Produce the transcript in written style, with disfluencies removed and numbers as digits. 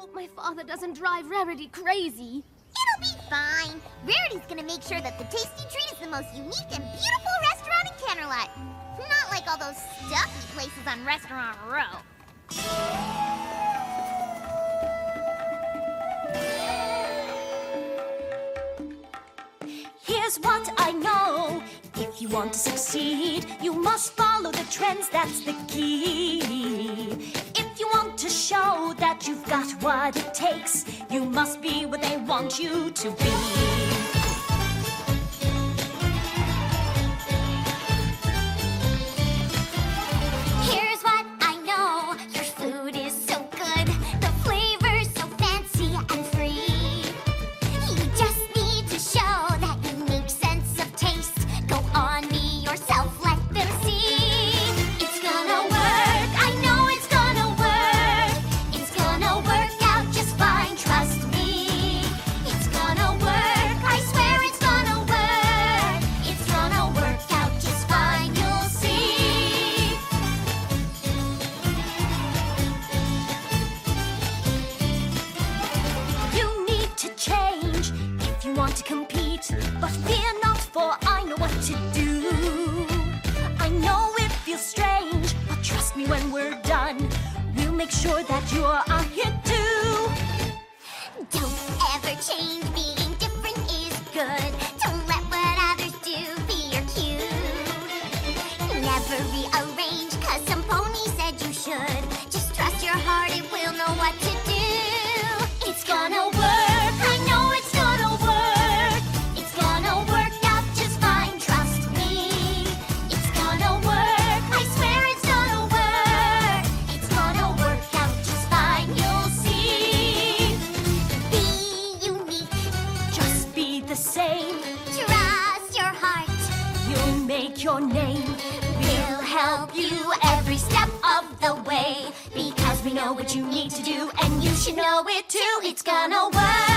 hope my father doesn't drive Rarity crazy. It'll be fine. Rarity's gonna make sure that the Tasty Treat is the most unique and beautiful restaurant in Canterlot. Not like all those stuffy places on Restaurant Row. Here's what I know. If you want to succeed, you must follow the trends, that's the key. If you want to show that you've got what it takes, you must be what they want you to be. Here's what I know. Your food is so good. The flavor's so fancy and free. You just need to show that unique sense of taste. Go on, be yourself, let them see. It's gonna work, I know it's gonna work. It's gonna work out just fine, trust me. It's gonna work, I swear it's gonna work. It's gonna work out just fine, you'll see. You need to change if you want to compete. But fear not, for I know what to do. I know it feels strange, but trust me when we're done, we'll make sure that you're a hit too. Don't ever change, being different is good. Don't let what others do be your cue. Never rearrange, cause some pony said you should. Just trust your heart, it will know what to do. It's gonna work, I know it's gonna work. It's gonna work out just fine, trust me. It's gonna work, I swear it's gonna work. It's gonna work out just fine, you'll see. Be unique, Just be the same, trust your heart. you'll make your name. We'll help you every step of the way, because we know what you need to do, and you should know it too. It's gonna work.